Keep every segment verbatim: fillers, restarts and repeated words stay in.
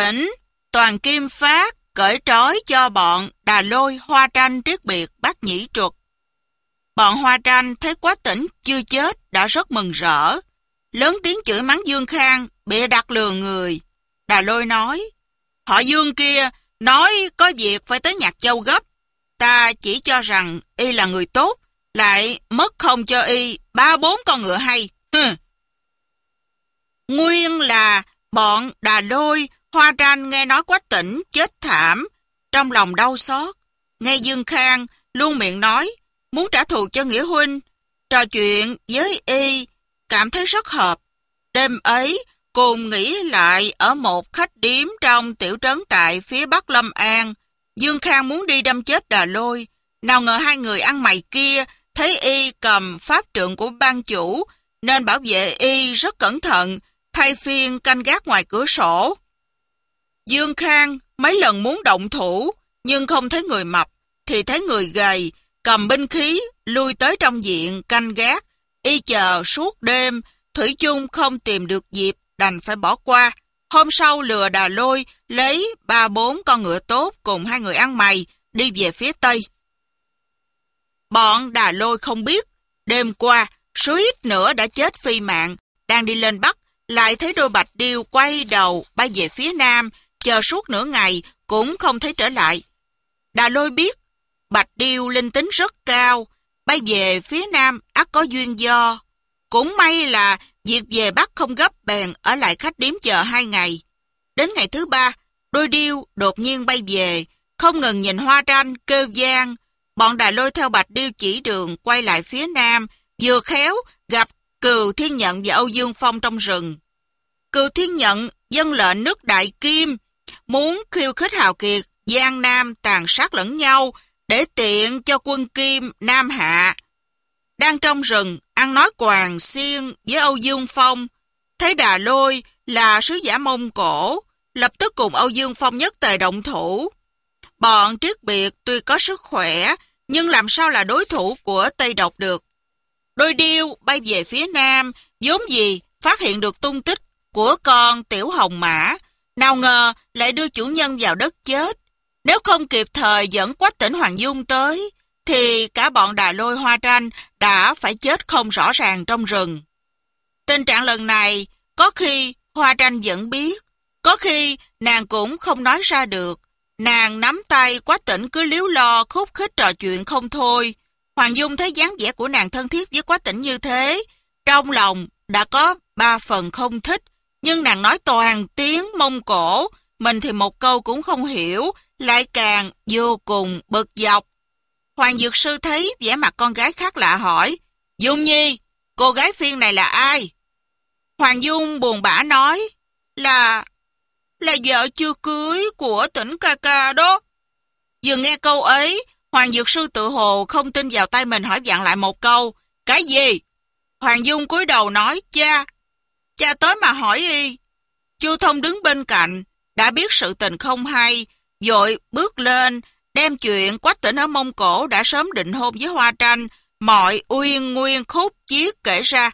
Tỉnh, Toàn Kim Phát cởi trói cho bọn Đà Lôi, Hoa Tranh, Triết Biệt, Bát Nhĩ Truật. Bọn Hoa Tranh thấy Quách Tỉnh chưa chết đã rất mừng rỡ, lớn tiếng chửi mắng Dương Khang bịa đặt lừa người. Đà Lôi nói, họ Dương kia nói có việc phải tới Nhạc Châu gấp, ta chỉ cho rằng y là người tốt, lại mất không cho y ba bốn con ngựa hay. Hừ. Nguyên là bọn Đà Lôi, Hoa Tranh nghe nói Quách Tỉnh chết thảm, trong lòng đau xót. Nghe Dương Khang luôn miệng nói muốn trả thù cho Nghĩa huynh, trò chuyện với y cảm thấy rất hợp. Đêm ấy cùng nghỉ lại ở một khách điếm trong tiểu trấn tại phía bắc Lâm An. Dương Khang muốn đi đâm chết Đà Lôi, nào ngờ hai người ăn mày kia thấy y cầm pháp trượng của ban chủ nên bảo vệ y rất cẩn thận, thay phiên canh gác ngoài cửa sổ. Dương Khang mấy lần muốn động thủ nhưng không thấy người mập thì thấy người gầy cầm binh khí lui tới trong viện canh gác. Y chờ suốt đêm thủy chung không tìm được dịp, đành phải bỏ qua. Hôm sau lừa Đà Lôi lấy ba bốn con ngựa tốt cùng hai người ăn mày đi về phía tây. Bọn Đà Lôi không biết đêm qua suýt nữa đã chết phi mạng, đang đi lên bắc lại thấy đôi bạch điêu quay đầu bay về phía nam, chờ suốt nửa ngày cũng không thấy trở lại. Đà Lôi biết bạch điêu linh tính rất cao, bay về phía nam ắt có duyên do. Cũng may là việc về bắc không gấp, bèn ở lại khách điếm chờ hai ngày. Đến ngày thứ ba, đôi điêu đột nhiên bay về, không ngừng nhìn Hoa Tranh kêu vang. Bọn Đà Lôi theo bạch điêu chỉ đường quay lại phía nam, vừa khéo gặp Cừu Thiên Nhận và Âu Dương Phong trong rừng. Cừu Thiên Nhận dâng lệnh nước Đại Kim, muốn khiêu khích hào kiệt Giang Nam tàn sát lẫn nhau để tiện cho quân Kim Nam hạ. Đang trong rừng ăn nói quàng xiên với Âu Dương Phong, thấy Đà Lôi là sứ giả Mông Cổ, lập tức cùng Âu Dương Phong nhất tề động thủ. Bọn Triết Biệt tuy có sức khỏe nhưng làm sao là đối thủ của Tây Độc được. Đôi điêu bay về phía nam, vốn gì phát hiện được tung tích của con tiểu hồng mã, nào ngờ lại đưa chủ nhân vào đất chết. Nếu không kịp thời dẫn Quách Tỉnh Hoàng Dung tới, thì cả bọn Đà Lôi, Hoa Tranh đã phải chết không rõ ràng trong rừng. Tình trạng lần này có khi Hoa Tranh vẫn biết, có khi nàng cũng không nói ra được. Nàng nắm tay Quách Tỉnh cứ líu lo khúc khích trò chuyện không thôi. Hoàng Dung thấy dáng vẻ của nàng thân thiết với Quách Tỉnh như thế, trong lòng đã có ba phần không thích, nhưng nàng nói toàn tiếng Mông Cổ, mình thì một câu cũng không hiểu, lại càng vô cùng bực dọc. Hoàng Dược Sư thấy vẻ mặt con gái khác lạ hỏi, Dung Nhi, cô gái phiên này là ai? Hoàng Dung buồn bã nói, là... là vợ chưa cưới của Tỉnh ca ca đó. Vừa nghe câu ấy, Hoàng Dược Sư tự hồ không tin vào tay mình, hỏi vặn lại một câu, cái gì? Hoàng Dung cúi đầu nói, cha, cha tới mà hỏi y. Chu Thông đứng bên cạnh, đã biết sự tình không hay, vội bước lên, đem chuyện Quách Tỉnh ở Mông Cổ đã sớm định hôn với Hoa Tranh, mọi uyên nguyên khúc chiết kể ra.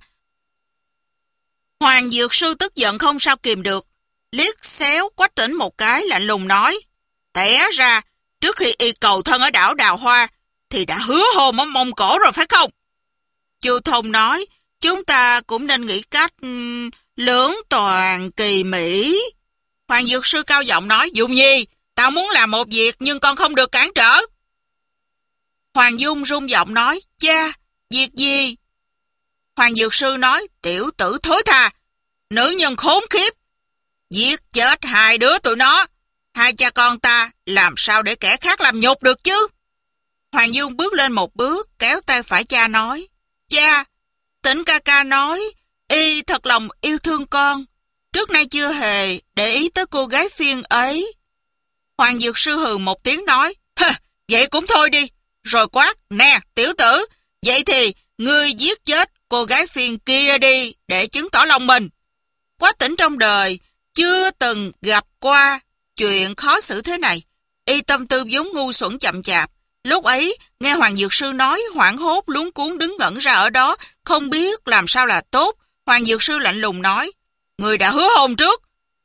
Hoàng Dược Sư tức giận không sao kìm được, liếc xéo Quách Tỉnh một cái lạnh lùng nói, té ra trước khi y cầu thân ở đảo Đào Hoa thì đã hứa hôn ở Mông Cổ rồi phải không? Chu Thông nói, chúng ta cũng nên nghĩ cách um, lưỡng toàn kỳ mỹ. Hoàng Dược Sư cao giọng nói, Dung Nhi, tao muốn làm một việc nhưng con không được cản trở. Hoàng Dung rung giọng nói, cha, việc gì? Hoàng Dược Sư nói, tiểu tử thối tha, nữ nhân khốn khiếp, giết chết hai đứa tụi nó, hai cha con ta làm sao để kẻ khác làm nhục được chứ? Hoàng Dung bước lên một bước, kéo tay phải cha nói, cha, Tỉnh ca ca nói, y thật lòng yêu thương con, trước nay chưa hề để ý tới cô gái phiên ấy. Hoàng Dược Sư hừ một tiếng nói, hơ, vậy cũng thôi đi, rồi quát, nè, tiểu tử, vậy thì ngươi giết chết cô gái phiên kia đi, để chứng tỏ lòng mình. Quách Tỉnh trong đời chưa từng gặp qua chuyện khó xử thế này, y tâm tư vốn ngu xuẩn chậm chạp. Lúc ấy, nghe Hoàng Dược Sư nói, hoảng hốt luống cuống đứng ngẩn ra ở đó, không biết làm sao là tốt. Hoàng Dược Sư lạnh lùng nói, người đã hứa hôn trước,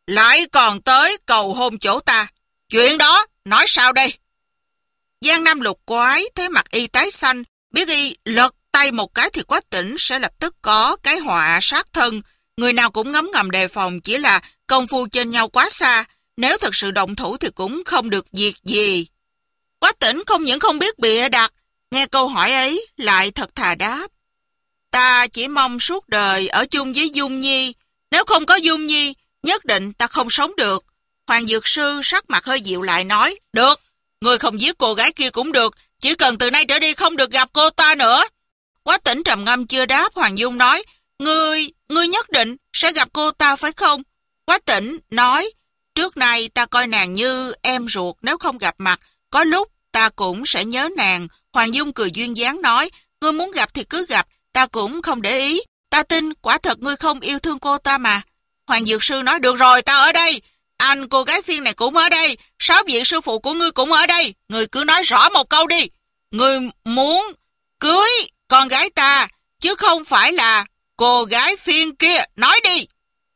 lại còn tới cầu hôn chỗ ta. Chuyện đó nói sao đây? Giang Nam Lục Quái thấy mặt y tái xanh, biết y lật tay một cái thì Quách Tĩnh sẽ lập tức có cái họa sát thân. Người nào cũng ngấm ngầm đề phòng, chỉ là công phu trên nhau quá xa, nếu thật sự động thủ thì cũng không được việc gì. Quách Tĩnh không những không biết bịa đặt, nghe câu hỏi ấy lại thật thà đáp. Ta chỉ mong suốt đời ở chung với Dung Nhi, nếu không có Dung Nhi, nhất định ta không sống được. Hoàng Dược Sư sắc mặt hơi dịu lại nói, được, người không giết cô gái kia cũng được, chỉ cần từ nay trở đi không được gặp cô ta nữa. Quách Tĩnh trầm ngâm chưa đáp, Hoàng Dung nói, Ngươi, ngươi nhất định sẽ gặp cô ta phải không? Quách Tĩnh nói, trước nay ta coi nàng như em ruột, nếu không gặp mặt, có lúc ta cũng sẽ nhớ nàng. Hoàng Dung cười duyên dáng nói, ngươi muốn gặp thì cứ gặp, ta cũng không để ý, ta tin quả thật ngươi không yêu thương cô ta mà. Hoàng Dược Sư nói, được rồi, ta ở đây, anh cô gái phiên này cũng ở đây, sáu vị sư phụ của ngươi cũng ở đây, ngươi cứ nói rõ một câu đi, ngươi muốn cưới con gái ta, chứ không phải là cô gái phiên kia, nói đi.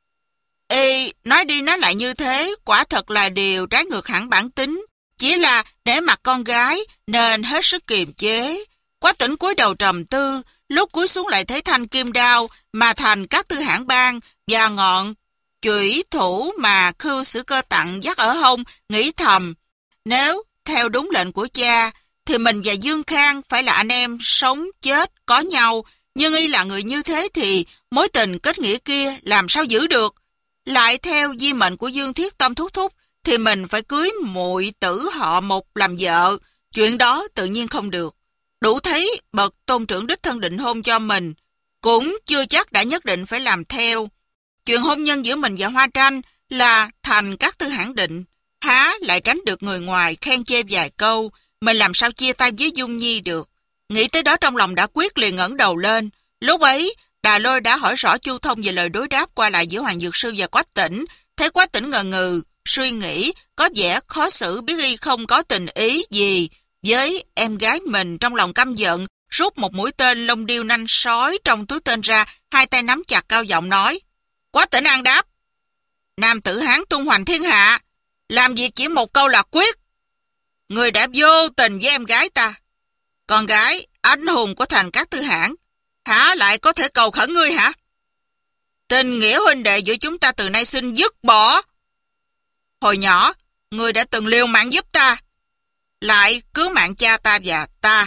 Ê, nói đi nói lại như thế, quả thật là điều trái ngược hẳn bản tính, chỉ là để mặt con gái nên hết sức kiềm chế. Quách Tĩnh cúi đầu trầm tư, lúc cúi xuống lại thấy thanh kim đao mà thành các tư hãn bang và ngọn chủy thủ mà Khưu Sử Cơ tặng dắt ở hông, nghĩ thầm, nếu theo đúng lệnh của cha thì mình và Dương Khang phải là anh em sống chết có nhau, nhưng y là người như thế thì mối tình kết nghĩa kia làm sao giữ được. Lại theo di mệnh của Dương Thiết Tâm thúc thúc thì mình phải cưới muội tử họ một làm vợ, chuyện đó tự nhiên không được. Đủ thấy bậc tôn trưởng đích thân định hôn cho mình, cũng chưa chắc đã nhất định phải làm theo. Chuyện hôn nhân giữa mình và Hoa Tranh là thành các tư hãn định, há lại tránh được người ngoài khen chê vài câu, mình làm sao chia tay với Dung Nhi được. Nghĩ tới đó trong lòng đã quyết, liền ngẩng đầu lên. Lúc ấy Đà Lôi đã hỏi rõ chu thông về lời đối đáp qua lại giữa Hoàng Dược Sư và Quách Tĩnh. Thấy Quách Tĩnh ngờ ngừ suy nghĩ, có vẻ khó xử, biết y không có tình ý gì với em gái mình, trong lòng căm giận, rút một mũi tên lông điêu nanh sói trong túi tên ra, hai tay nắm chặt, cao giọng nói, Quách Tĩnh an đáp, nam tử Hán tung hoành thiên hạ, làm việc chỉ một câu là quyết. Người đã vô tình với em gái ta, con gái anh hùng của thành các tư hãn, hả lại có thể cầu khẩn ngươi hả? Tình nghĩa huynh đệ giữa chúng ta từ nay xin dứt bỏ. Hồi nhỏ, ngươi đã từng liều mạng giúp ta, lại cứu mạng cha ta và ta.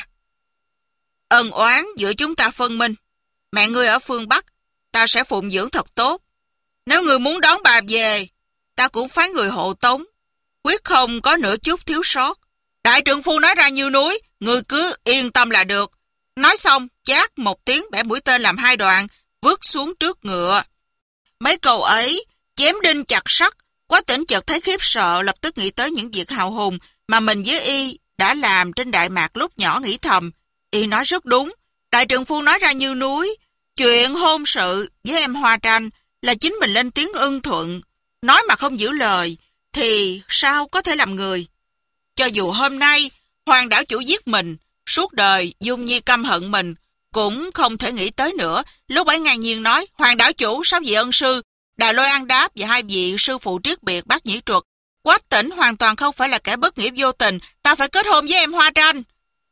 Ân oán giữa chúng ta phân minh. Mẹ ngươi ở phương Bắc, ta sẽ phụng dưỡng thật tốt. Nếu ngươi muốn đón bà về, ta cũng phái người hộ tống, quyết không có nửa chút thiếu sót. Đại trượng phu nói ra như núi, ngươi cứ yên tâm là được. Nói xong, chát một tiếng bẻ mũi tên làm hai đoạn, vứt xuống trước ngựa. Mấy câu ấy, chém đinh chặt sắt, Quách Tĩnh chợt thấy khiếp sợ, lập tức nghĩ tới những việc hào hùng mà mình với y đã làm trên Đại Mạc lúc nhỏ, nghĩ thầm. Y nói rất đúng, đại trượng phu nói ra như núi, chuyện hôn sự với em Hoa Tranh là chính mình lên tiếng ưng thuận, nói mà không giữ lời, thì sao có thể làm người. Cho dù hôm nay Hoàng đảo chủ giết mình, suốt đời Dung Nhi căm hận mình, cũng không thể nghĩ tới nữa. Lúc ấy ngang nhiên nói, Hoàng đảo chủ, sáu vị ân sư, Đà Lôi An Đáp và hai vị sư phụ Triết Biệt, Bát Nhĩ Truật, Quách Tĩnh hoàn toàn không phải là kẻ bất nghĩa vô tình, ta phải kết hôn với em Hoa Tranh.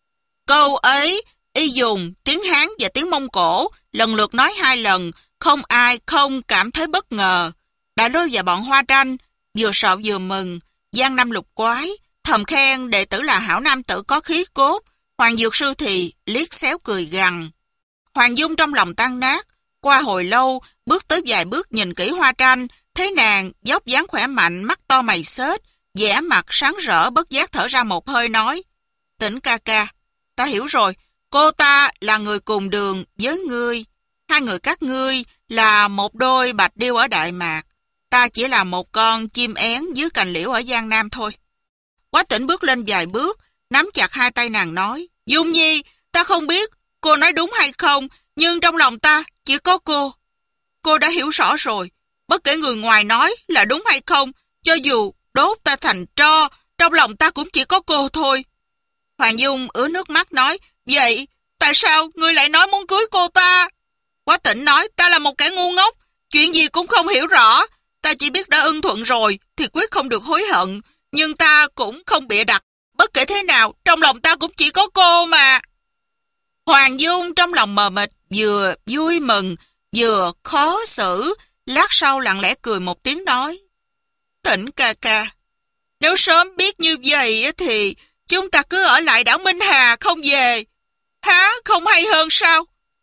Câu ấy, y dùng tiếng Hán và tiếng Mông Cổ, lần lượt nói hai lần, không ai không cảm thấy bất ngờ. Đà Lôi và bọn Hoa Tranh vừa sợ vừa mừng. Giang Nam Lục Quái thầm khen đệ tử là hảo nam tử có khí cốt, Hoàng Dược Sư thì liếc xéo cười gằn. Hoàng Dung trong lòng tan nát, qua hồi lâu, bước tới vài bước nhìn kỹ Hoa Tranh, thấy nàng dốc dáng khỏe mạnh, mắt to mày xết, vẻ mặt sáng rỡ, bất giác thở ra một hơi nói, Tĩnh ca ca, ta hiểu rồi, cô ta là người cùng đường với ngươi, hai người các ngươi là một đôi bạch điêu ở Đại Mạc, ta chỉ là một con chim én dưới cành liễu ở Giang Nam thôi. Quách Tĩnh bước lên vài bước, nắm chặt hai tay nàng nói, Dung Nhi, ta không biết cô nói đúng hay không, nhưng trong lòng ta chỉ có cô. Cô đã hiểu rõ rồi, bất kể người ngoài nói là đúng hay không, cho dù đốt ta thành tro, trong lòng ta cũng chỉ có cô thôi. Hoàng Dung ứa nước mắt nói, vậy tại sao ngươi lại nói muốn cưới cô ta? Quách Tĩnh nói, ta là một kẻ ngu ngốc, chuyện gì cũng không hiểu rõ, ta chỉ biết đã ưng thuận thuận rồi thì quyết không được hối hận. Nhưng ta cũng không bịa đặt. Bất kể thế nào, trong lòng ta cũng chỉ có cô mà. Hoàng Dung trong lòng mờ mịt, vừa vui mừng, vừa khó xử. Lát sau lặng lẽ cười một tiếng nói: Tĩnh ca ca, nếu sớm biết như vậy thì chúng ta cứ ở lại đảo Minh Hà không về. Há không hay hơn sao?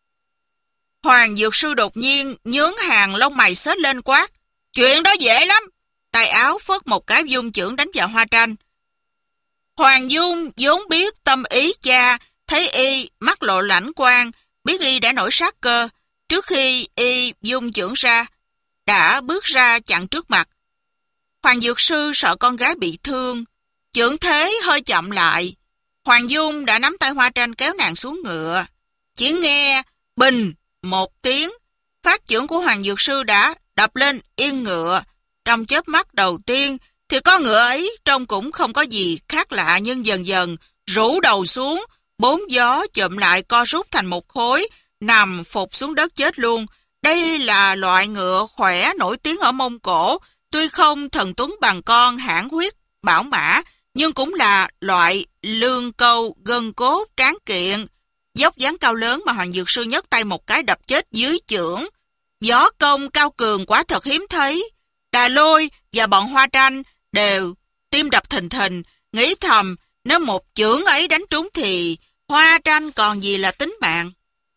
Hoàng Dược Sư đột nhiên nhướng hàng lông mày xếch lên quát: Chuyện đó dễ lắm. Tay áo phất một cái dung chưởng đánh vào Hoa Tranh. Hoàng Dung vốn biết tâm ý cha, thấy y mắt lộ lãnh quang, biết y đã nổi sát cơ. Trước khi y dung chưởng ra, đã bước ra chặn trước mặt. Hoàng Dược Sư sợ con gái bị thương, chưởng thế hơi chậm lại. Hoàng Dung đã nắm tay Hoa Tranh kéo nàng xuống ngựa. Chỉ nghe bình một tiếng, phát chưởng của Hoàng Dược Sư đã đập lên yên ngựa. Trong chớp mắt đầu tiên thì con ngựa ấy trông cũng không có gì khác lạ, nhưng dần dần rũ đầu xuống, bốn gió chụm lại co rút thành một khối, nằm phục xuống đất chết luôn. Đây là loại ngựa khỏe nổi tiếng ở Mông Cổ, tuy không thần tuấn bằng con hãn huyết bảo mã, nhưng cũng là loại lương câu gân cốt tráng kiện. Dốc dáng cao lớn mà Hoàng Dược Sư nhấc tay một cái đập chết dưới chưởng. Võ công cao cường quá thật hiếm thấy. Đà Lôi và bọn Hoa Tranh đều tim đập thình thình, nghĩ thầm nếu một chưởng ấy đánh trúng thì Hoa Tranh còn gì là tính mạng.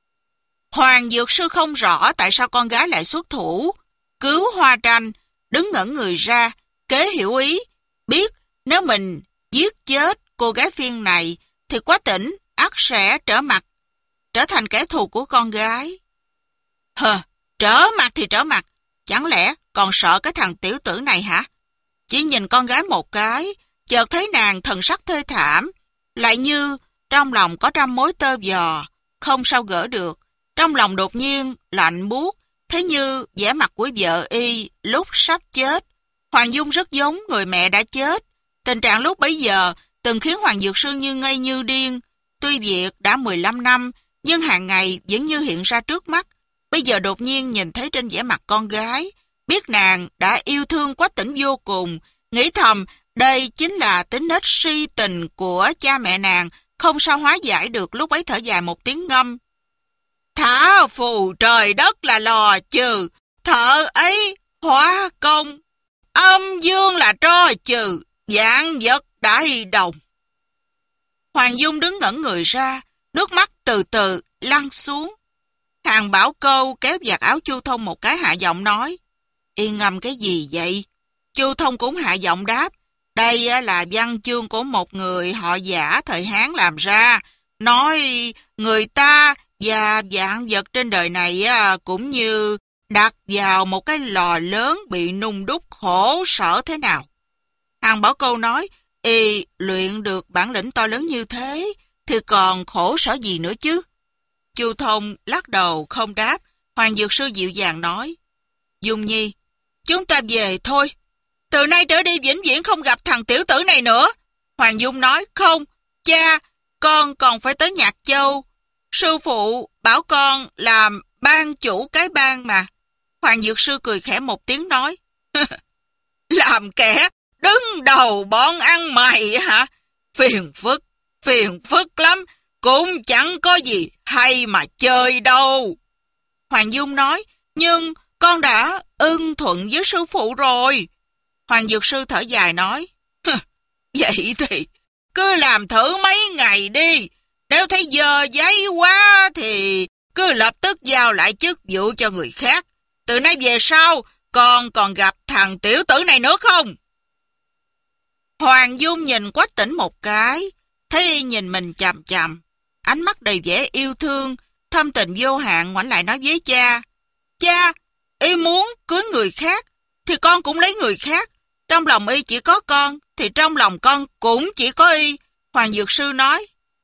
Hoàng Dược Sư không rõ tại sao con gái lại xuất thủ cứu Hoa Tranh, đứng ngẩn người ra, kế hiểu ý, biết nếu mình giết chết cô gái phiên này thì Quá Tĩnh ắt sẽ trở mặt, trở thành kẻ thù của con gái. Hờ, trở mặt thì trở mặt, chẳng lẽ còn sợ cái thằng tiểu tử này hả? Chỉ nhìn con gái một cái, chợt thấy nàng thần sắc thê thảm, lại như trong lòng có trăm mối tơ vò, không sao gỡ được. Trong lòng đột nhiên lạnh buốt, thấy như vẻ mặt của vợ y lúc sắp chết. Hoàng Dung rất giống người mẹ đã chết. Tình trạng lúc bấy giờ từng khiến Hoàng Dược Sư như ngây như điên. Tuy việc đã mười lăm năm, nhưng hàng ngày vẫn như hiện ra trước mắt. Bây giờ đột nhiên nhìn thấy trên vẻ mặt con gái, biết nàng đã yêu thương Quách Tĩnh vô cùng, nghĩ thầm đây chính là tính nết si tình của cha mẹ nàng, không sao hóa giải được. Lúc ấy thở dài một tiếng ngâm: Thả phù trời đất là lò trừ, thợ ấy hóa công, âm dương là tro trừ, vạn vật đại đồng. Hoàng Dung đứng ngẩn người ra, nước mắt từ từ lăn xuống. Hàng Bảo Câu kéo vạt áo Chu Thông một cái, hạ giọng nói: Y ngâm cái gì vậy? Chu Thông cũng hạ giọng đáp: Đây là văn chương của một người họ Giả thời Hán làm ra, nói người ta và vạn vật trên đời này cũng như đặt vào một cái lò lớn bị nung đúc, khổ sở thế nào. Hàng Bảo Câu nói: Y luyện được bản lĩnh to lớn như thế thì còn khổ sở gì nữa chứ? Chu Thông lắc đầu không đáp. Hoàng Dược Sư dịu dàng nói: Dung Nhi, chúng ta về thôi. Từ nay trở đi vĩnh viễn không gặp thằng tiểu tử này nữa. Hoàng Dung nói: Không, cha, con còn phải tới Nhạc Châu. Sư phụ bảo con làm ban chủ cái bang mà. Hoàng Dược Sư cười khẽ một tiếng nói: Làm kẻ đứng đầu bọn ăn mày hả? Phiền phức, phiền phức lắm, cũng chẳng có gì hay mà chơi đâu. Hoàng Dung nói: Nhưng con đã ưng thuận với sư phụ rồi. Hoàng Dược Sư thở dài nói: Vậy thì cứ làm thử mấy ngày đi. Nếu thấy dơ giấy quá thì cứ lập tức giao lại chức vụ cho người khác. Từ nay về sau con còn gặp thằng tiểu tử này nữa không? Hoàng Dung nhìn Quách Tĩnh một cái, thấy nhìn mình chằm chằm, ánh mắt đầy vẻ yêu thương, thâm tình vô hạn, ngoảnh lại nói với cha: Cha, y muốn cưới người khác thì con cũng lấy người khác. Trong lòng y chỉ có con thì trong lòng con cũng chỉ có y. Hoàng Dược Sư nói: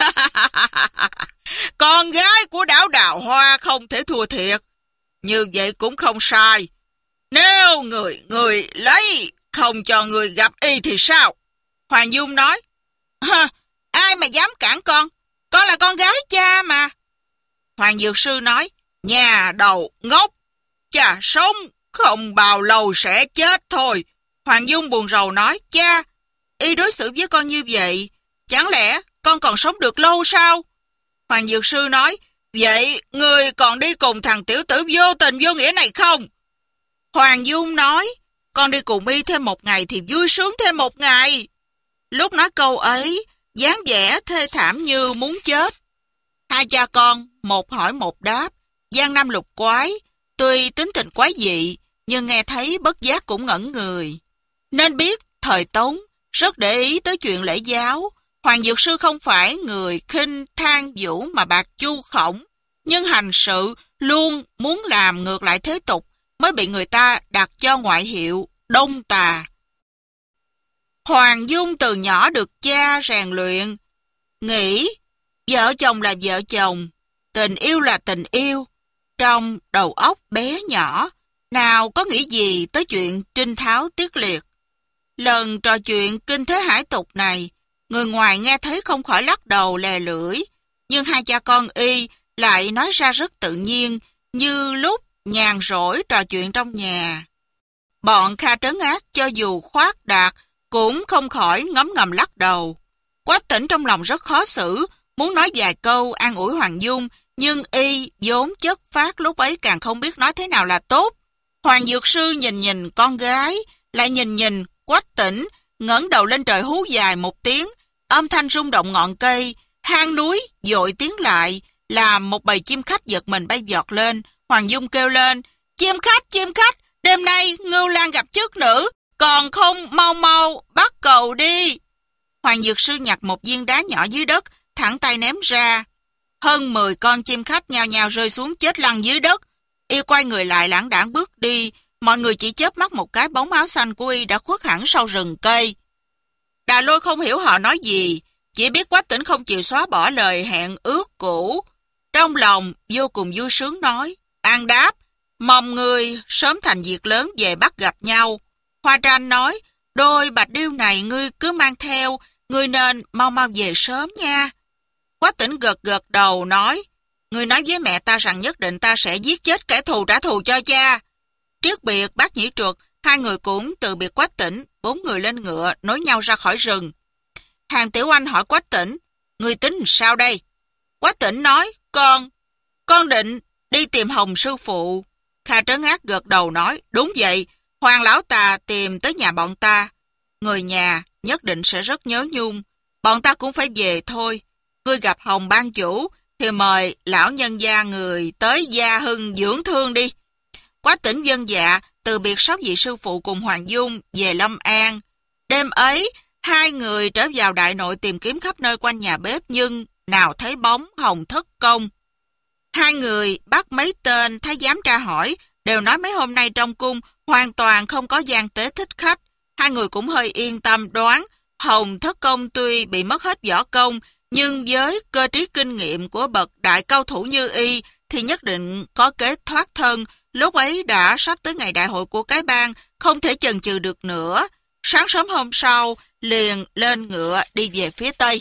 Con gái của đảo Đào Hoa không thể thua thiệt. Như vậy cũng không sai. Nếu người người lấy không cho người gặp y thì sao? Hoàng Dung nói: Ai mà dám cản con? Con là con gái cha mà. Hoàng Dược Sư nói: Nhà đầu ngốc, cha sống không bao lâu sẽ chết thôi. Hoàng Dung buồn rầu nói, cha, y đối xử với con như vậy, chẳng lẽ con còn sống được lâu sao? Hoàng Dược Sư nói, vậy người còn đi cùng thằng tiểu tử vô tình vô nghĩa này không? Hoàng Dung nói, con đi cùng y thêm một ngày thì vui sướng thêm một ngày. Lúc nói câu ấy, dáng vẻ thê thảm như muốn chết. Hai cha con, một hỏi một đáp, giang nam lục quái, tuy tính tình quái dị, nhưng nghe thấy bất giác cũng ngẩn người. Nên biết, thời Tống, rất để ý tới chuyện lễ giáo. Hoàng Dược Sư không phải người khinh than vũ mà bạc chu khổng, nhưng hành sự luôn muốn làm ngược lại thế tục, mới bị người ta đặt cho ngoại hiệu Đông Tà. Hoàng Dung từ nhỏ được cha rèn luyện, nghĩ vợ chồng là vợ chồng, tình yêu là tình yêu. Trong đầu óc bé nhỏ, nào có nghĩ gì tới chuyện trinh tháo tiết liệt. Lần trò chuyện kinh thế hải tục này, người ngoài nghe thấy không khỏi lắc đầu lè lưỡi, nhưng hai cha con y lại nói ra rất tự nhiên, như lúc nhàn rỗi trò chuyện trong nhà. Bọn Kha Trấn Ác cho dù khoác đạt, cũng không khỏi ngấm ngầm lắc đầu. Quách Tĩnh trong lòng rất khó xử, muốn nói vài câu an ủi Hoàng Dung, nhưng y vốn chất phát lúc ấy càng không biết nói thế nào là tốt. Hoàng Dược Sư nhìn nhìn con gái, lại nhìn nhìn Quách Tĩnh, ngẩng đầu lên trời hú dài một tiếng, âm thanh rung động ngọn cây, hang núi dội tiến lại, làm một bầy chim khách giật mình bay vọt lên. Hoàng Dung kêu lên, chim khách, chim khách, đêm nay Ngưu Lang gặp chức nữ, còn không mau mau bắt cầu đi. Hoàng Dược Sư nhặt một viên đá nhỏ dưới đất, thẳng tay ném ra. Hơn mười con chim khách nhao nhao rơi xuống chết lăn dưới đất. Y quay người lại lãng đãng bước đi, mọi người chỉ chớp mắt một cái, bóng áo xanh của y đã khuất hẳn sau rừng cây. Đà Lôi không hiểu họ nói gì, chỉ biết Quách Tĩnh không chịu xóa bỏ lời hẹn ước cũ. Trong lòng vô cùng vui sướng nói, an đáp, mong người sớm thành việc lớn về bắt gặp nhau. Hoa Tranh nói, đôi bạch điêu này ngươi cứ mang theo, ngươi nên mau mau về sớm nha. Quách Tĩnh gật gật đầu nói, ngươi nói với mẹ ta rằng nhất định ta sẽ giết chết kẻ thù trả thù cho cha. Triết Biệt, Bác Nhĩ Truật, hai người cũng từ biệt Quách Tĩnh, bốn người lên ngựa nối nhau ra khỏi rừng. Hàng Tiểu Anh hỏi Quách Tĩnh, ngươi tính sao đây? Quách Tĩnh nói, con, con định đi tìm Hồng sư phụ. Kha Trấn Ác gật đầu nói, đúng vậy, Hoàng lão tà tìm tới nhà bọn ta. Người nhà nhất định sẽ rất nhớ nhung, bọn ta cũng phải về thôi. Ngươi gặp Hồng ban chủ thì mời lão nhân gia người tới Gia Hưng dưỡng thương đi. Quách Tĩnh vâng dạ, từ biệt sáu vị sư phụ cùng Hoàng Dung về Lâm An. Đêm ấy, hai người trở vào đại nội tìm kiếm khắp nơi quanh nhà bếp, nhưng nào thấy bóng Hồng Thất Công. Hai người bắt mấy tên thái giám tra hỏi, đều nói mấy hôm nay trong cung hoàn toàn không có gian tế thích khách. Hai người cũng hơi yên tâm đoán Hồng Thất Công tuy bị mất hết võ công, nhưng với cơ trí kinh nghiệm của bậc đại cao thủ như y thì nhất định có kế thoát thân. Lúc ấy đã sắp tới ngày đại hội của cái bang, không thể chần chừ được nữa. Sáng sớm hôm sau, liền lên ngựa đi về phía Tây.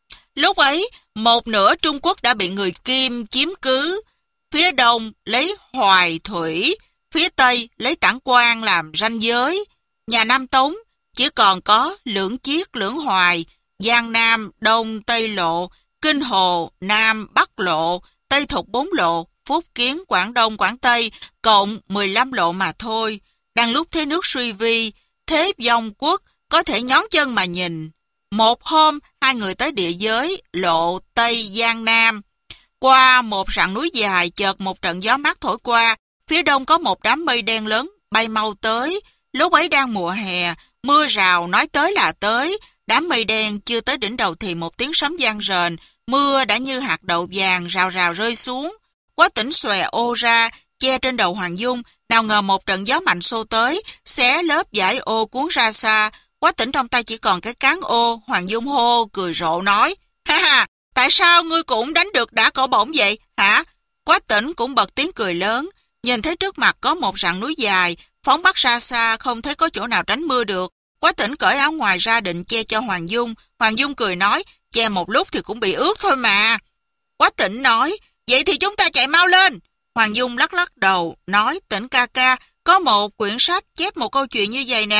Lúc ấy, một nửa Trung Quốc đã bị người Kim chiếm cứ. Phía Đông lấy Hoài Thủy, phía Tây lấy Tản Quan làm ranh giới. Nhà Nam Tống chỉ còn có Lưỡng Chiết, Lưỡng Hoài, Giang Nam, Đông, Tây lộ, Kinh Hồ, Nam, Bắc lộ, Tây Thục bốn lộ, Phúc Kiến, Quảng Đông, Quảng Tây, cộng mười lăm lộ mà thôi. Đang lúc thế nước suy vi, thế vong quốc có thể nhón chân mà nhìn. Một hôm, hai người tới địa giới lộ Tây Giang Nam. Qua một rặng núi dài, chợt một trận gió mát thổi qua, phía đông có một đám mây đen lớn bay mau tới. Lúc ấy đang mùa hè, mưa rào nói tới là tới. Đám mây đen chưa tới đỉnh đầu thì một tiếng sấm vang rền, mưa đã như hạt đậu vàng rào rào rơi xuống. Quách Tĩnh xòe ô ra, che trên đầu Hoàng Dung, nào ngờ một trận gió mạnh xô tới, xé lớp vải ô cuốn ra xa. Quách Tĩnh trong tay chỉ còn cái cán ô. Hoàng Dung hô cười rộ nói, ha ha, tại sao ngươi cũng đánh được đã cỏ bổng vậy, hả? Quách Tĩnh cũng bật tiếng cười lớn, nhìn thấy trước mặt có một rặng núi dài, phóng bắc ra xa, không thấy có chỗ nào tránh mưa được. Quách Tĩnh cởi áo ngoài ra định che cho Hoàng Dung. Hoàng Dung cười nói, che một lúc thì cũng bị ướt thôi mà. Quách Tĩnh nói, vậy thì chúng ta chạy mau lên. Hoàng Dung lắc lắc đầu, nói, Tĩnh ca ca, có một quyển sách chép một câu chuyện như vậy nè.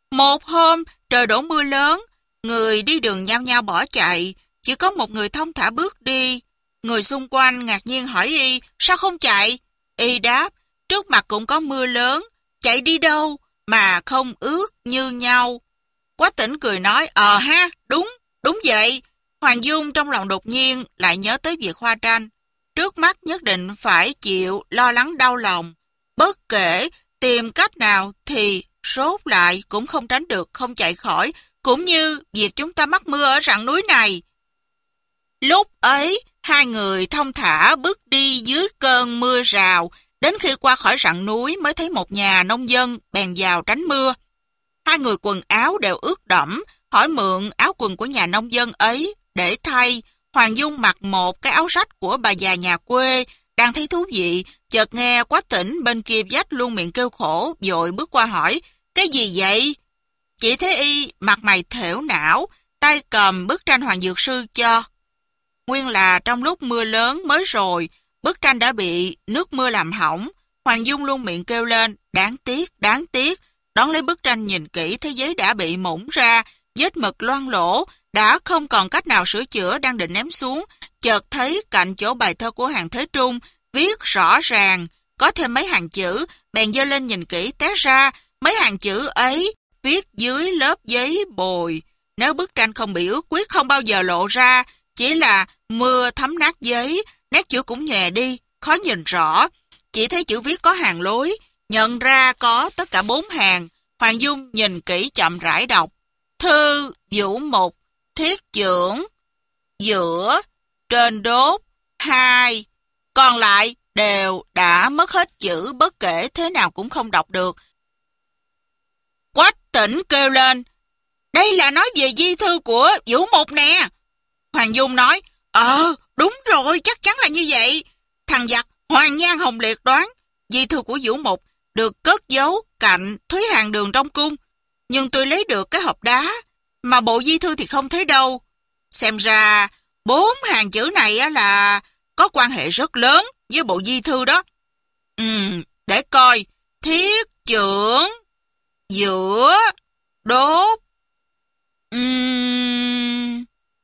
Một hôm, trời đổ mưa lớn, người đi đường nhao nhao bỏ chạy, chỉ có một người thong thả bước đi. Người xung quanh ngạc nhiên hỏi y, sao không chạy? Y đáp, trước mặt cũng có mưa lớn, chạy đi đâu mà không ướt như nhau. Quách Tỉnh cười nói, ờ ha, đúng, đúng vậy. Hoàng Dung trong lòng đột nhiên lại nhớ tới việc Hoa Tranh. Trước mắt nhất định phải chịu lo lắng đau lòng. Bất kể tìm cách nào thì sốt lại cũng không tránh được, không chạy khỏi, cũng như việc chúng ta mắc mưa ở rặng núi này. Lúc ấy, hai người thong thả bước đi dưới cơn mưa rào, đến khi qua khỏi rặng núi mới thấy một nhà nông dân bèn vào tránh mưa. Hai người quần áo đều ướt đẫm, hỏi mượn áo quần của nhà nông dân ấy để thay. Hoàng Dung mặc một cái áo rách của bà già nhà quê, đang thấy thú vị, chợt nghe Quách Tỉnh bên kia vách luôn miệng kêu khổ, vội bước qua hỏi, cái gì vậy? Chỉ thấy y mặt mày thểu não, tay cầm bức tranh Hoàng Dược Sư cho. Nguyên là trong lúc mưa lớn mới rồi, bức tranh đã bị nước mưa làm hỏng. Hoàng Dung luôn miệng kêu lên, đáng tiếc, đáng tiếc. Đón lấy bức tranh nhìn kỹ, thế giấy đã bị mũng ra, vết mực loang lỗ, đã không còn cách nào sửa chữa, đang định ném xuống. Chợt thấy cạnh chỗ bài thơ của Hàng Thế Trung, viết rõ ràng, có thêm mấy hàng chữ, bèn giơ lên nhìn kỹ, té ra, mấy hàng chữ ấy, viết dưới lớp giấy bồi. Nếu bức tranh không bị ướt quyết không bao giờ lộ ra, chỉ là mưa thấm nát giấy, nét chữ cũng nhòe đi, khó nhìn rõ. Chỉ thấy chữ viết có hàng lối, nhận ra có tất cả bốn hàng. Hoàng Dung nhìn kỹ chậm rãi đọc. Thư Vũ Mục, thiết trưởng, giữa, trên đốt, hai. Còn lại đều đã mất hết chữ, bất kể thế nào cũng không đọc được. Quách Tỉnh kêu lên, đây là nói về di thư của Vũ Mục nè. Hoàng Dung nói, ờ, đúng rồi, chắc chắn là như vậy. Thằng giặc Hoàng Nhan Hồng Liệt đoán, di thư của Vũ Mục được cất giấu cạnh Thúy Hàng Đường trong cung. Nhưng tôi lấy được cái hộp đá, mà bộ di thư thì không thấy đâu. Xem ra, bốn hàng chữ này là có quan hệ rất lớn với bộ di thư đó. Ừm, để coi, thiết trưởng, giữa, đốt. Ừm...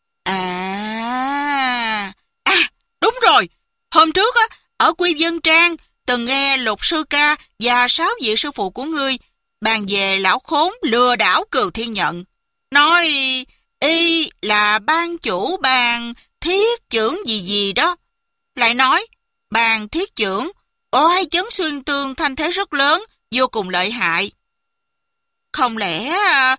À... À, đúng rồi. Hôm trước á, ở Quy Vân Trang, từng nghe Lục Sư Ca và sáu vị sư phụ của ngươi bàn về lão khốn lừa đảo Cừu Thiên Nhận. Nói y là ban chủ bàn thiết trưởng gì gì đó. Lại nói, bàn thiết trưởng, oai chấn xuyên tương thanh thế rất lớn, vô cùng lợi hại. Không lẽ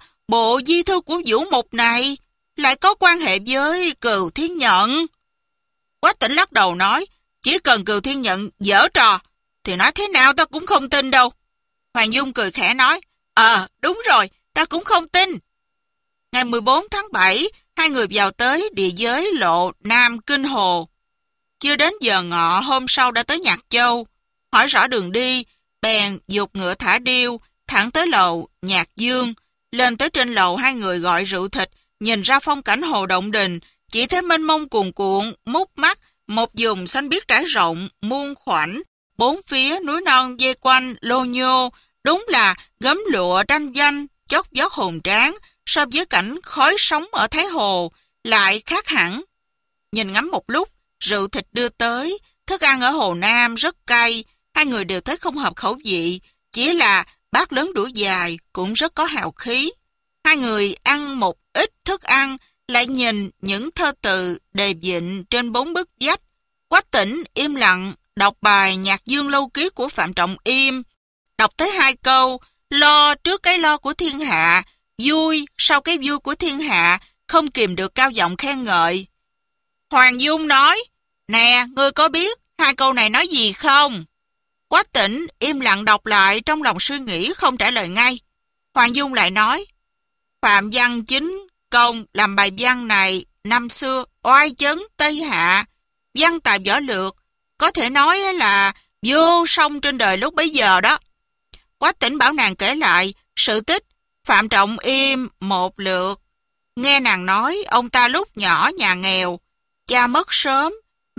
bộ di thư của Vũ Mục này lại có quan hệ với Cừu Thiên Nhận? Quách Tỉnh lắc đầu nói, chỉ cần Cừu Thiên Nhận giở trò, thì nói thế nào ta cũng không tin đâu. Hoàng Dung cười khẽ nói, ờ, đúng rồi, ta cũng không tin. Ngày mười bốn tháng bảy, hai người vào tới địa giới lộ Nam Kinh Hồ. Chưa đến giờ ngọ, hôm sau đã tới Nhạc Châu. Hỏi rõ đường đi, bèn dục ngựa thả điêu, thẳng tới lầu Nhạc Dương. Lên tới trên lầu, hai người gọi rượu thịt, nhìn ra phong cảnh hồ Động Đình, chỉ thấy mênh mông cuồn cuộn, mút mắt, một vùng xanh biếc trải rộng, muôn khoảnh, bốn phía núi non dây quanh, lô nhô, đúng là gấm lụa tranh danh, chót vót hồn tráng, so với cảnh khói sóng ở Thái Hồ, lại khác hẳn. Nhìn ngắm một lúc, rượu thịt đưa tới, thức ăn ở Hồ Nam rất cay, hai người đều thấy không hợp khẩu vị, chỉ là bát lớn đũa dài cũng rất có hào khí. Hai người ăn một ít thức ăn, lại nhìn những thơ từ đề vịnh trên bốn bức vách. Quách Tỉnh im lặng đọc bài Nhạc Dương Lâu Ký của Phạm Trọng Im. Đọc tới hai câu, lo trước cái lo của thiên hạ, vui sau cái vui của thiên hạ, không kìm được cao giọng khen ngợi. Hoàng Dung nói, nè, ngươi có biết hai câu này nói gì không? Quách Tỉnh im lặng đọc lại, trong lòng suy nghĩ không trả lời ngay. Hoàng Dung lại nói, Phạm Văn Chính Công làm bài văn này năm xưa oai chấn Tây Hạ, văn tài võ lược, có thể nói là vô song trên đời lúc bấy giờ đó. Quách Tỉnh bảo nàng kể lại sự tích Phạm Trọng Im một lượt. Nghe nàng nói ông ta lúc nhỏ nhà nghèo, cha mất sớm,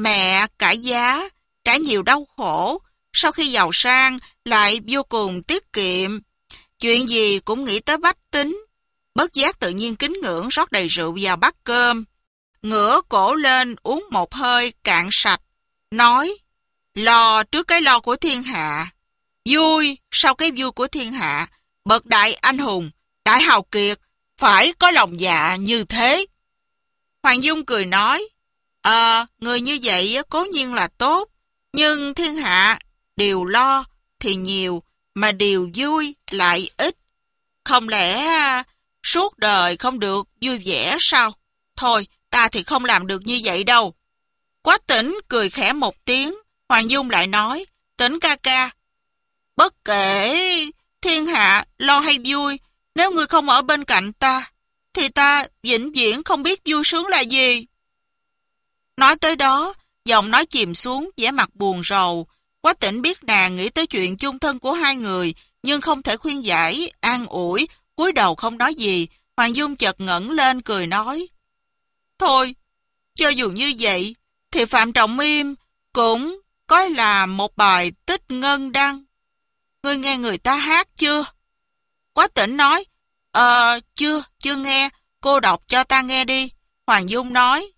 mẹ cải giá, trải nhiều đau khổ, sau khi giàu sang lại vô cùng tiết kiệm. Chuyện gì cũng nghĩ tới bách tính. Bất giác tự nhiên kính ngưỡng rót đầy rượu vào bát cơm. Ngửa cổ lên uống một hơi cạn sạch. Nói, lo trước cái lo của thiên hạ. Vui sau cái vui của thiên hạ. Bậc đại anh hùng, đại hào kiệt, phải có lòng dạ như thế. Hoàng Dung cười nói, Ờ, người như vậy cố nhiên là tốt, nhưng thiên hạ điều lo thì nhiều, mà điều vui lại ít. Không lẽ suốt đời không được vui vẻ sao? Thôi, ta thì không làm được như vậy đâu. Quách Tĩnh cười khẽ một tiếng, Hoàng Dung lại nói, Tĩnh ca ca, bất kể thiên hạ lo hay vui, nếu ngươi không ở bên cạnh ta, thì ta vĩnh viễn không biết vui sướng là gì. Nói tới đó, giọng nói chìm xuống, vẻ mặt buồn rầu. Quách Tĩnh biết nàng nghĩ tới chuyện chung thân của hai người, nhưng không thể khuyên giải, an ủi, cúi đầu không nói gì. Hoàng Dung chợt ngẩng lên cười nói, thôi, cho dù như vậy, thì Phạm Trọng Im cũng có là một bài tích ngân đăng. Ngươi nghe người ta hát chưa? Quách Tĩnh nói, Ờ, chưa, chưa nghe, cô đọc cho ta nghe đi. Hoàng Dung nói,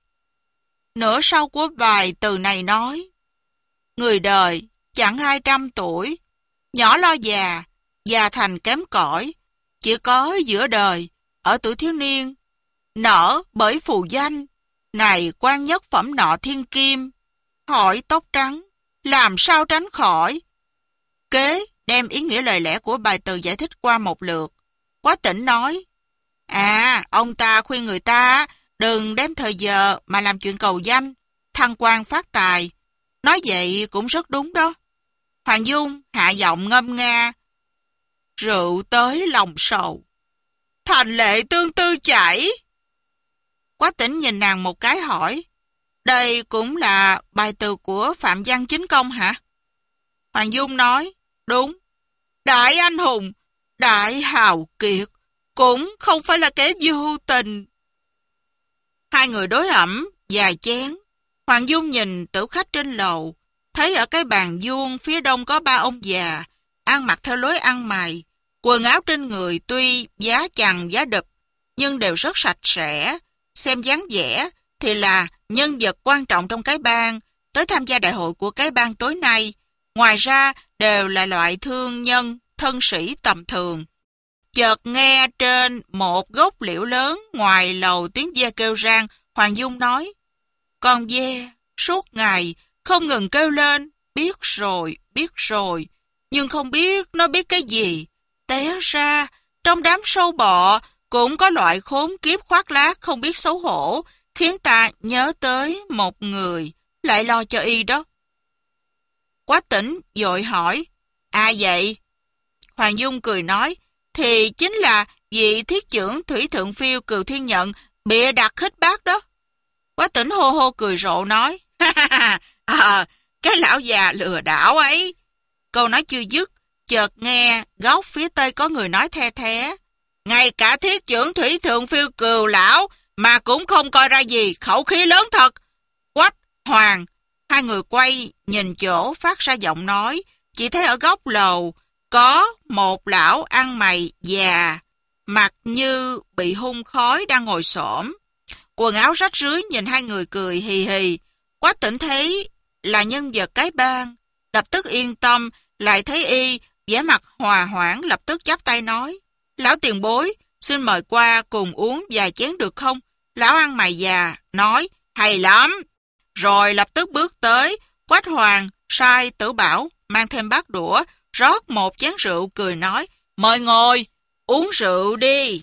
nửa sau của bài từ này nói, người đời chẳng hai trăm tuổi, nhỏ lo già, già thành kém cỏi, chỉ có giữa đời, ở tuổi thiếu niên, nở bởi phù danh, này quan nhất phẩm nọ thiên kim, hỏi tóc trắng, làm sao tránh khỏi. Kế đem ý nghĩa lời lẽ của bài từ giải thích qua một lượt. Quách Tĩnh nói, à, ông ta khuyên người ta đừng đem thời giờ mà làm chuyện cầu danh, thăng quan phát tài. Nói vậy cũng rất đúng đó. Hoàng Dung hạ giọng ngâm nga, rượu tới lòng sầu, thành lệ tương tư chảy. Quách Tĩnh nhìn nàng một cái hỏi, đây cũng là bài từ của Phạm Văn Chính Công hả? Hoàng Dung nói, đúng. Đại anh hùng, đại hào kiệt, cũng không phải là kẻ vô tình. Hai người đối ẩm, vài chén. Hoàng Dung nhìn tử khách trên lầu, thấy ở cái bàn vuông phía đông có ba ông già, ăn mặc theo lối ăn mày. Quần áo trên người tuy giá chằng giá đụp, nhưng đều rất sạch sẽ. Xem dáng vẻ thì là nhân vật quan trọng trong cái bang, tới tham gia đại hội của cái bang tối nay. Ngoài ra đều là loại thương nhân, thân sĩ tầm thường. Chợt nghe trên một gốc liễu lớn ngoài lầu tiếng ve kêu rang, Hoàng Dung nói, con ve suốt ngày không ngừng kêu lên, biết rồi, biết rồi, nhưng không biết nó biết cái gì. Té ra, trong đám sâu bọ cũng có loại khốn kiếp khoác lác không biết xấu hổ, khiến ta nhớ tới một người, lại lo cho y đó. Quách Tĩnh vội hỏi, ai vậy? Hoàng Dung cười nói, thì chính là vị thiết trưởng Thủy Thượng Phiêu Cừu Thiên Nhận bịa đặt khích bác đó. Quách Tĩnh hô hô cười rộ nói, ha ha ha, à, cái lão già lừa đảo ấy. Câu nói chưa dứt, chợt nghe góc phía tây có người nói the thé, ngay cả thiết trưởng Thủy Thượng Phiêu Cừu lão mà cũng không coi ra gì, khẩu khí lớn thật. Quách, Hoàng, hai người quay nhìn chỗ phát ra giọng nói, chỉ thấy ở góc lầu có một lão ăn mày già, mặt như bị hun khói đang ngồi xổm, quần áo rách rưới nhìn hai người cười hì hì. Quách Tĩnh thấy là nhân vật cái bang, lập tức yên tâm, lại thấy y vẻ mặt hòa hoãn, lập tức chắp tay nói, lão tiền bối, xin mời qua cùng uống vài chén được không? Lão ăn mày già nói, hay lắm. Rồi lập tức bước tới, Quách Hoàng sai Tử Bảo mang thêm bát đũa, rót một chén rượu cười nói, mời ngồi, uống rượu đi.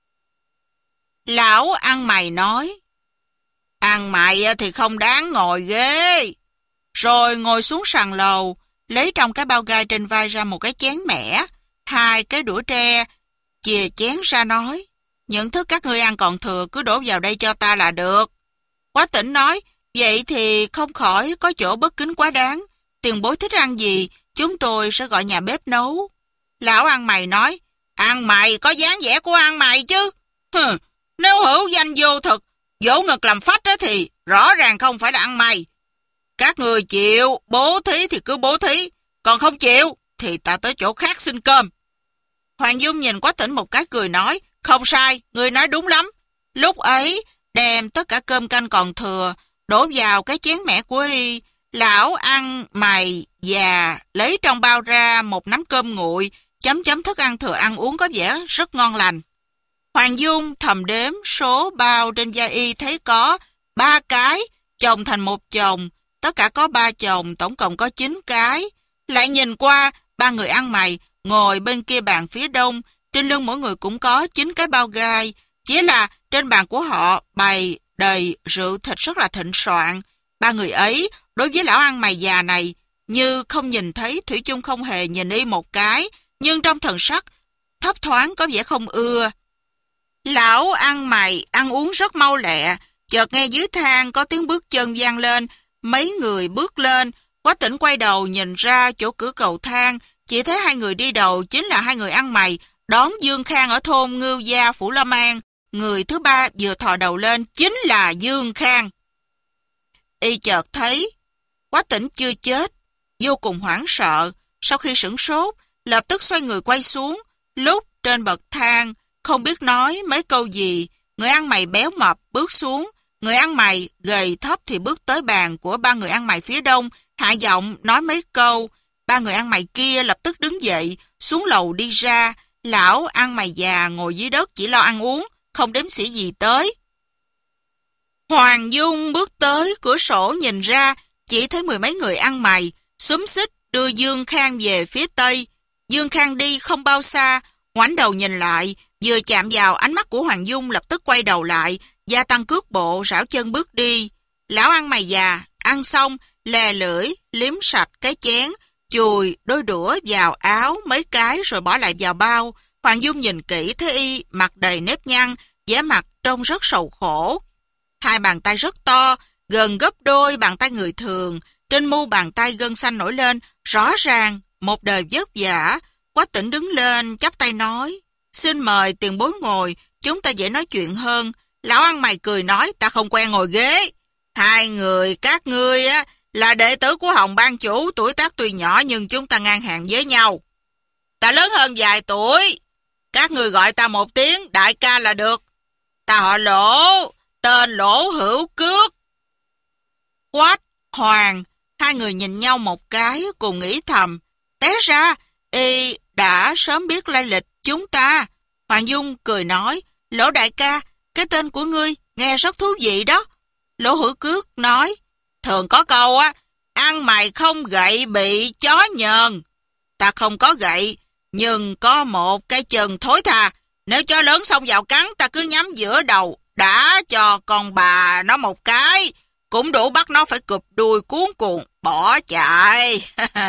Lão ăn mày nói, ăn mày thì không đáng ngồi ghế. Rồi ngồi xuống sàn lầu, lấy trong cái bao gai trên vai ra một cái chén mẻ, hai cái đũa tre, chìa chén ra nói, những thứ các ngươi ăn còn thừa cứ đổ vào đây cho ta là được. Quách Tĩnh nói, vậy thì không khỏi có chỗ bất kính quá đáng, tiền bối thích ăn gì, chúng tôi sẽ gọi nhà bếp nấu. Lão ăn mày nói, ăn mày có dáng vẻ của ăn mày chứ. Hừ, nếu hữu danh vô thực, vỗ ngực làm phách đó thì rõ ràng không phải là ăn mày. Các người chịu bố thí thì cứ bố thí, còn không chịu thì ta tới chỗ khác xin cơm. Hoàng Dung nhìn Quách Tỉnh một cái cười nói, không sai, ngươi nói đúng lắm. Lúc ấy, đem tất cả cơm canh còn thừa, đổ vào cái chén mẻ của y. Lão ăn mày già, lấy trong bao ra một nắm cơm nguội, chấm chấm thức ăn thừa ăn uống có vẻ rất ngon lành. Hoàng Dung thầm đếm số bao trên vai y thấy có ba cái, chồng thành một chồng, tất cả có ba chồng, tổng cộng có chín cái. Lại nhìn qua, ba người ăn mày, ngồi bên kia bàn phía đông, trên lưng mỗi người cũng có chín cái bao gai, chỉ là trên bàn của họ bày đầy rượu thịt rất là thịnh soạn. Ba người ấy, đối với lão ăn mày già này, như không nhìn thấy, thủy chung không hề nhìn y một cái, nhưng trong thần sắc, thấp thoáng có vẻ không ưa. Lão ăn mày, ăn uống rất mau lẹ, chợt nghe dưới thang có tiếng bước chân vang lên, mấy người bước lên. Quách Tỉnh quay đầu nhìn ra chỗ cửa cầu thang, chỉ thấy hai người đi đầu chính là hai người ăn mày, đón Dương Khang ở thôn Ngưu Gia, Phủ Lâm An. Người thứ ba vừa thò đầu lên chính là Dương Khang. Y chợt thấy Quách Tỉnh chưa chết, vô cùng hoảng sợ. Sau khi sửng sốt, lập tức xoay người quay xuống. Lúc trên bậc thang, không biết nói mấy câu gì, người ăn mày béo mập bước xuống, người ăn mày gầy thấp thì bước tới bàn của ba người ăn mày phía đông, hạ giọng nói mấy câu. Ba người ăn mày kia lập tức đứng dậy, xuống lầu đi ra. Lão ăn mày già ngồi dưới đất chỉ lo ăn uống, không đếm xỉa gì tới. Hoàng Dung bước tới cửa sổ nhìn ra, chỉ thấy mười mấy người ăn mày, xúm xít đưa Dương Khang về phía tây. Dương Khang đi không bao xa, ngoảnh đầu nhìn lại, vừa chạm vào ánh mắt của Hoàng Dung lập tức quay đầu lại, gia tăng cước bộ, rảo chân bước đi. Lão ăn mày già, ăn xong, lè lưỡi, liếm sạch cái chén, chùi đôi đũa vào áo mấy cái rồi bỏ lại vào bao. Hoàng Dung nhìn kỹ thấy y mặt đầy nếp nhăn, vẻ mặt trông rất sầu khổ. Hai bàn tay rất to, gần gấp đôi bàn tay người thường, trên mu bàn tay gân xanh nổi lên, rõ ràng một đời vất vả. Quách Tỉnh đứng lên chắp tay nói, xin mời tiền bối ngồi, chúng ta dễ nói chuyện hơn. Lão ăn mày cười nói, ta không quen ngồi ghế. Hai người các ngươi á là đệ tử của Hồng ban chủ, tuổi tác tuy nhỏ nhưng chúng ta ngang hàng với nhau. Ta lớn hơn vài tuổi, các ngươi gọi ta một tiếng đại ca là được. Ta họ Lỗ, tên Lỗ Hữu Cước. Quách, Hoàng, hai người nhìn nhau một cái cùng nghĩ thầm, té ra y đã sớm biết lai lịch chúng ta. Hoàng Dung cười nói, Lỗ đại ca, cái tên của ngươi nghe rất thú vị đó. Lỗ Hữu Cước nói, thường có câu á, ăn mày không gậy bị chó nhờn. Ta không có gậy, nhưng có một cái chân thối tha. Nếu chó lớn xông vào cắn, ta cứ nhắm giữa đầu, đã cho con bà nó một cái, cũng đủ bắt nó phải cụp đuôi cuốn cuồng bỏ chạy.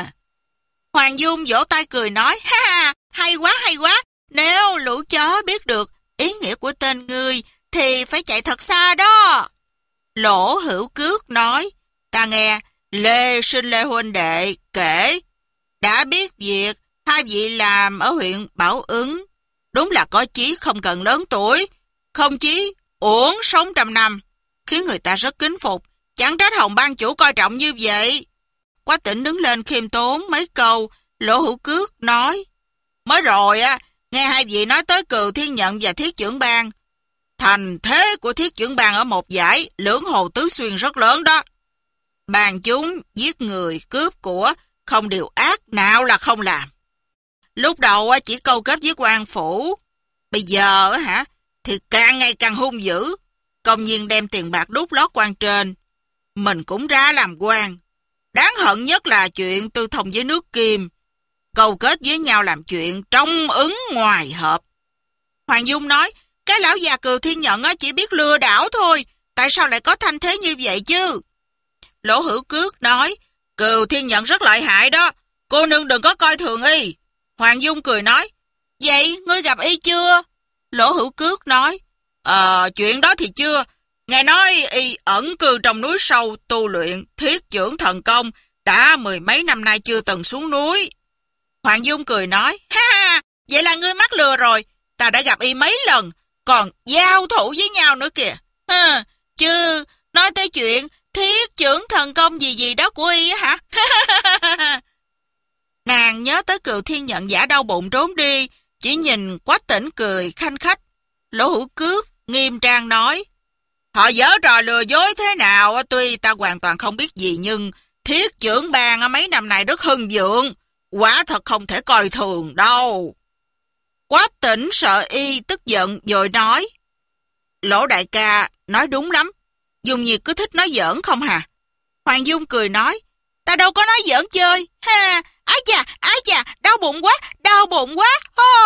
Hoàng Dung vỗ tay cười nói, ha ha, hay quá hay quá. Nếu lũ chó biết được ý nghĩa của tên ngươi thì phải chạy thật xa đó. Lỗ Hữu Cước nói, ta nghe Lê Sinh Lê huynh đệ kể, đã biết việc hai vị làm ở huyện Bảo Ứng, đúng là có chí không cần lớn tuổi, không chí uổng sống trăm năm, khiến người ta rất kính phục, chẳng trách Hồng ban chủ coi trọng như vậy. Quách Tỉnh đứng lên khiêm tốn mấy câu. Lỗ Hữu Cước nói, mới rồi á, nghe hai vị nói tới Cừu Thiên Nhận và Thiết Chưởng Bang. Thành thế của Thiết Chưởng Bang ở một dải lưỡng hồ tứ xuyên rất lớn đó. Bàn chúng giết người, cướp của, không điều ác nào là không làm. Lúc đầu chỉ câu kết với quan phủ, bây giờ hả thì càng ngày càng hung dữ, công nhiên đem tiền bạc đút lót quan trên. Mình cũng ra làm quan. Đáng hận nhất là chuyện tư thông với nước Kim, câu kết với nhau làm chuyện trong ứng ngoài hợp. Hoàng Dung nói, cái lão già Cừu Thiên Nhận chỉ biết lừa đảo thôi, tại sao lại có thanh thế như vậy chứ? Lỗ Hữu Cước nói, Cừu Thiên Nhận rất lợi hại đó, cô nương đừng có coi thường y. Hoàng Dung cười nói, vậy ngươi gặp y chưa? Lỗ Hữu Cước nói, Ờ, chuyện đó thì chưa. Nghe nói y ẩn cư trong núi sâu tu luyện thiết chưởng thần công, đã mười mấy năm nay chưa từng xuống núi. Hoàng Dung cười nói, ha ha, vậy là ngươi mắc lừa rồi, ta đã gặp y mấy lần, còn giao thủ với nhau nữa kìa. Ha, chứ nói tới chuyện thiết chưởng thần công gì gì đó của y á hả? Nàng nhớ tới Cừu Thiên Nhận giả đau bụng trốn đi, chỉ nhìn Quách Tỉnh cười khanh khách. Lỗ Hữu Cước nghiêm trang nói, họ giở trò lừa dối thế nào, tuy ta hoàn toàn không biết gì, nhưng thiết trưởng ban mấy năm nay rất hưng vượng, quả thật không thể coi thường đâu. Quách Tỉnh sợ y tức giận rồi nói, Lỗ đại ca nói đúng lắm, Dung Nhi cứ thích nói giỡn không hà? Hoàng Dung cười nói, ta đâu có nói giỡn chơi, ha, ái chà, ái chà, đau bụng quá, đau bụng quá,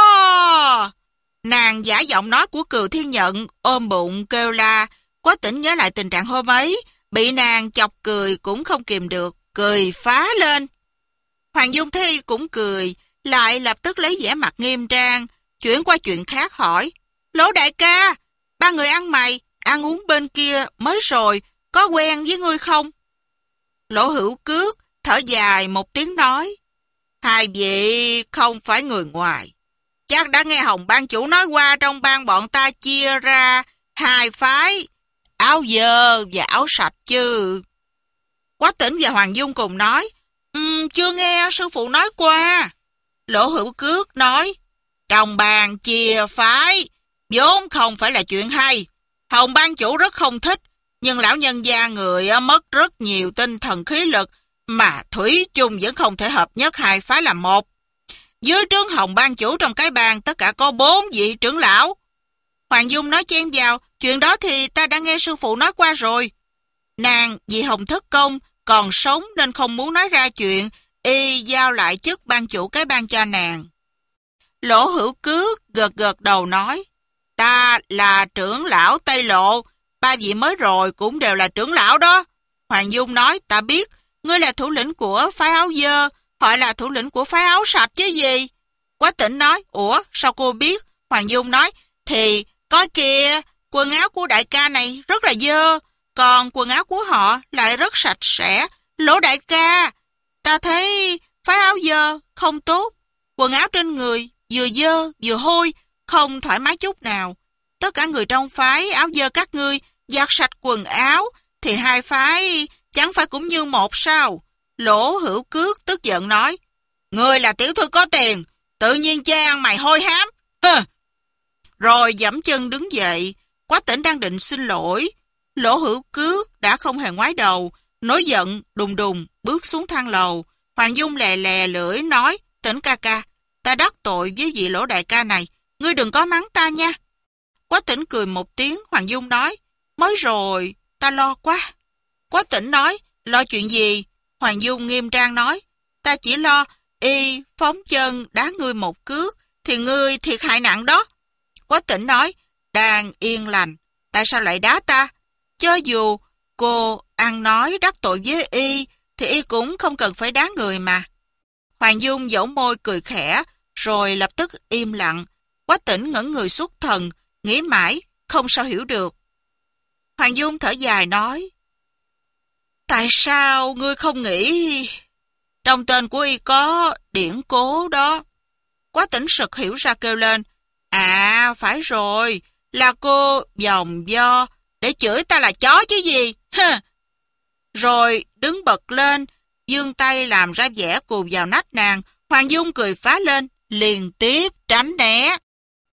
ho. Nàng giả giọng nói của Cừu Thiên Nhận, ôm bụng kêu la. Quách Tỉnh nhớ lại tình trạng hôm ấy, bị nàng chọc cười cũng không kìm được, cười phá lên. Hoàng Dung Thi cũng cười, lại lập tức lấy vẻ mặt nghiêm trang, chuyển qua chuyện khác hỏi, Lỗ đại ca, ba người ăn mày, ăn uống bên kia mới rồi, có quen với ngươi không? Lỗ Hữu Cước thở dài một tiếng nói, hai vị không phải người ngoài, chắc đã nghe Hồng ban chủ nói qua trong ban bọn ta chia ra hai phái, áo dơ và áo sạch chứ. Quách Tỉnh và Hoàng Dung cùng nói, um, chưa nghe sư phụ nói qua. Lỗ Hữu Cước nói, trong ban chia phái vốn không phải là chuyện hay, Hồng ban chủ rất không thích, nhưng lão nhân gia người mất rất nhiều tinh thần khí lực, mà thủy chung vẫn không thể hợp nhất hai phái làm một. Dưới trướng Hồng ban chủ trong cái bang tất cả có bốn vị trưởng lão. Hoàng Dung nói chen vào, chuyện đó thì ta đã nghe sư phụ nói qua rồi. Nàng vì Hồng Thất Công còn sống nên không muốn nói ra chuyện, y giao lại chức ban chủ cái bang cho nàng. Lỗ Hữu Cước gật gật đầu nói, ta là trưởng lão Tây Lộ, ba vị mới rồi cũng đều là trưởng lão đó. Hoàng Dung nói, ta biết, ngươi là thủ lĩnh của phái áo dơ, họ là thủ lĩnh của phái áo sạch chứ gì. Quách Tỉnh nói, ủa sao cô biết? Hoàng Dung nói, thì coi kìa, quần áo của đại ca này rất là dơ, còn quần áo của họ lại rất sạch sẽ. Lỗ đại ca, ta thấy phái áo dơ không tốt, quần áo trên người vừa dơ vừa hôi, không thoải mái chút nào. Tất cả người trong phái áo dơ các ngươi giặt sạch quần áo, thì hai phái chẳng phải cũng như một sao? Lỗ Hữu Cước tức giận nói, ngươi là tiểu thư có tiền, tự nhiên chê ăn mày hôi hám. Hừ. Rồi giẫm chân đứng dậy. Quách Tỉnh đang định xin lỗi, Lỗ Hữu Cước đã không hề ngoái đầu, nổi giận đùng đùng bước xuống thang lầu. Hoàng Dung lè lè lưỡi nói, Tỉnh ca ca, ta đắc tội với vị Lỗ đại ca này, ngươi đừng có mắng ta nha. Quách Tỉnh cười một tiếng. Hoàng Dung nói, mới rồi, ta lo quá. Quách Tỉnh nói, lo chuyện gì? Hoàng Dung nghiêm trang nói, ta chỉ lo y phóng chân đá ngươi một cước, thì ngươi thiệt hại nặng đó. Quách Tỉnh nói, đang yên lành, tại sao lại đá ta? Cho dù cô ăn nói đắc tội với y, thì y cũng không cần phải đá người mà. Hoàng Dung dẫu môi cười khẽ, rồi lập tức im lặng. Quách Tỉnh ngẩn người xuất thần, nghĩ mãi, không sao hiểu được. Hoàng Dung thở dài nói, tại sao ngươi không nghĩ trong tên của y có điển cố đó? Quách Tỉnh sực hiểu ra kêu lên, à phải rồi, là cô vòng do để chửi ta là chó chứ gì. Hừ. Rồi đứng bật lên, giương tay làm ra vẻ cù vào nách nàng. Hoàng Dung cười phá lên, liền tiếp tránh né.